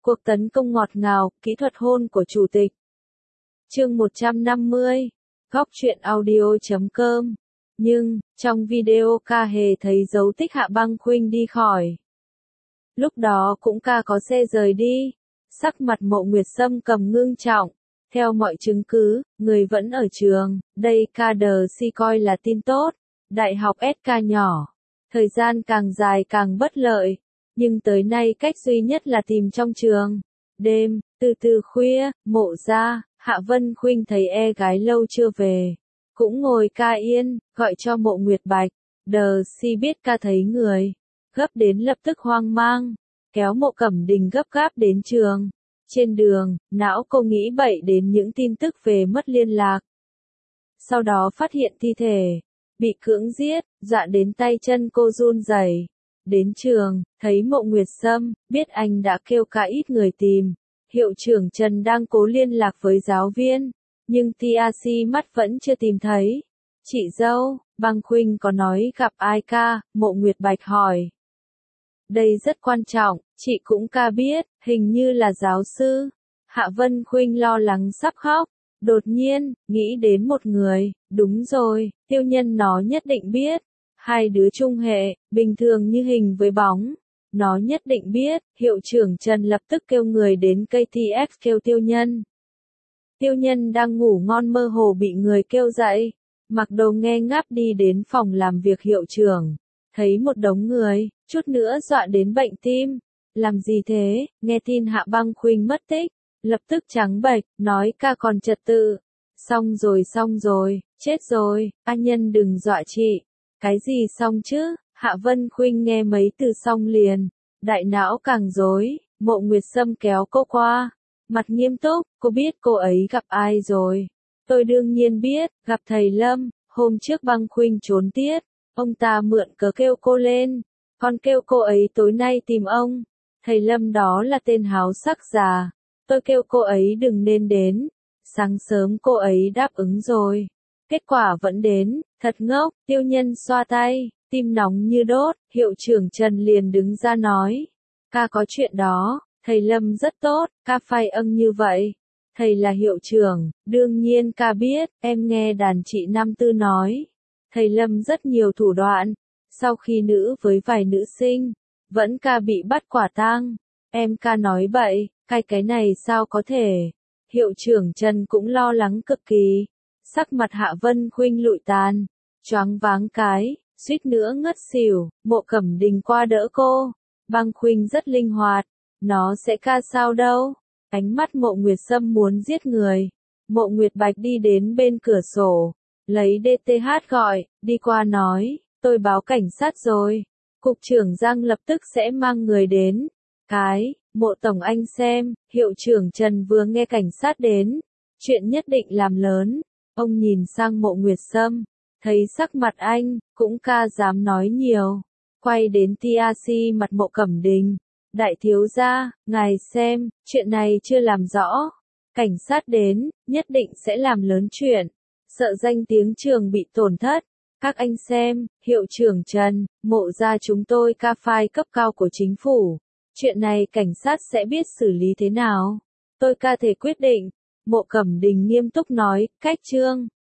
Cuộc tấn công ngọt ngào, kỹ thuật hôn của chủ tịch. Chương 150. Góc truyện audio.com. Nhưng, trong video ca hề thấy dấu tích Hạ Băng Khuynh đi khỏi. Lúc đó cũng ca có xe rời đi. Sắc mặt Mộ Nguyệt Sâm cầm ngưng trọng. Theo mọi chứng cứ, người vẫn ở trường, đây ca đờ si coi là tin tốt. Đại học SK nhỏ. Thời gian càng dài càng bất lợi. Nhưng tới nay cách duy nhất là tìm trong trường. Đêm, từ khuya, Mộ ra, Hạ Vân Khuynh thấy gái lâu chưa về. Cũng ngồi ca yên, gọi cho Mộ Nguyệt Bạch. Đờ si biết ca thấy người. Gấp đến lập tức hoang mang. Kéo Mộ Cẩm Đình gấp gáp đến trường. Trên đường, não cô nghĩ bậy đến những tin tức về mất liên lạc. Sau đó phát hiện thi thể. Bị cưỡng giết, dọa đến tay chân cô run rẩy. Đến trường, thấy Mộ Nguyệt Sâm, biết anh đã kêu cả ít người tìm. Hiệu trưởng Trần đang cố liên lạc với giáo viên, nhưng TAC mắt vẫn chưa tìm thấy. Chị dâu, Băng Khuynh có nói gặp ai ca? Mộ Nguyệt Bạch hỏi. Đây rất quan trọng, chị cũng ca biết, hình như là giáo sư. Hạ Vân Khuynh lo lắng sắp khóc. Đột nhiên, nghĩ đến một người, đúng rồi, Tiêu Nhân nó nhất định biết. Hai đứa chung hệ, bình thường như hình với bóng. Nó nhất định biết, hiệu trưởng Trần lập tức kêu người đến KTX kêu Tiêu Nhân. Tiêu Nhân đang ngủ ngon mơ hồ bị người kêu dậy. Mặc đồ nghe ngáp đi đến phòng làm việc hiệu trưởng. Thấy một đống người, chút nữa dọa đến bệnh tim. Làm gì thế, nghe tin Hạ Băng Khuynh mất tích. Lập tức trắng bệch, nói ca còn trật tự. Xong rồi, chết rồi, A Nhân đừng dọa chị. Cái gì xong chứ? Hạ Vân Khuynh nghe mấy từ xong liền. Đại não càng rối, Mộ Nguyệt Sâm kéo cô qua. Mặt nghiêm túc, cô biết cô ấy gặp ai rồi. Tôi đương nhiên biết, gặp thầy Lâm, hôm trước Băng Khuynh trốn tiết. Ông ta mượn cớ kêu cô lên. Còn kêu cô ấy tối nay tìm ông. Thầy Lâm đó là tên háo sắc già. Tôi kêu cô ấy đừng nên đến. Sáng sớm cô ấy đáp ứng rồi. Kết quả vẫn đến, thật ngốc, Tiêu Nhân xoa tay, tim nóng như đốt, hiệu trưởng Trần liền đứng ra nói. Ca có chuyện đó, thầy Lâm rất tốt, ca phải như vậy. Thầy là hiệu trưởng, đương nhiên ca biết, em nghe đàn chị Năm Tư nói. Thầy Lâm rất nhiều thủ đoạn, sau khi nữ với vài nữ sinh, vẫn ca bị bắt quả tang. Em ca nói bậy, cái này sao có thể. Hiệu trưởng Trần cũng lo lắng cực kỳ. Sắc mặt Hạ Vân Khuynh lụi tàn, choáng váng cái, suýt nữa ngất xỉu. Mộ Cẩm Đình qua đỡ cô. Băng Khuynh rất linh hoạt, nó sẽ ca sao đâu. Ánh mắt Mộ Nguyệt Sâm muốn giết người. Mộ Nguyệt Bạch đi đến bên cửa sổ, lấy DTH gọi, đi qua nói, tôi báo cảnh sát rồi. Cục trưởng Giang lập tức sẽ mang người đến. Mộ tổng anh xem, hiệu trưởng Trần vừa nghe cảnh sát đến. Chuyện nhất định làm lớn. Ông nhìn sang Mộ Nguyệt Sâm, thấy sắc mặt anh, cũng ca dám nói nhiều. Quay đến TAC mặt Mộ Cẩm Đình. Đại thiếu gia, ngài xem, chuyện này chưa làm rõ. Cảnh sát đến, nhất định sẽ làm lớn chuyện. Sợ danh tiếng trường bị tổn thất. Các anh xem, hiệu trưởng Trần, Mộ gia chúng tôi ca phai cấp cao của chính phủ. Chuyện này cảnh sát sẽ biết xử lý thế nào. Tôi ca thể quyết định. Mộ Cẩm Đình nghiêm túc nói, cách chương.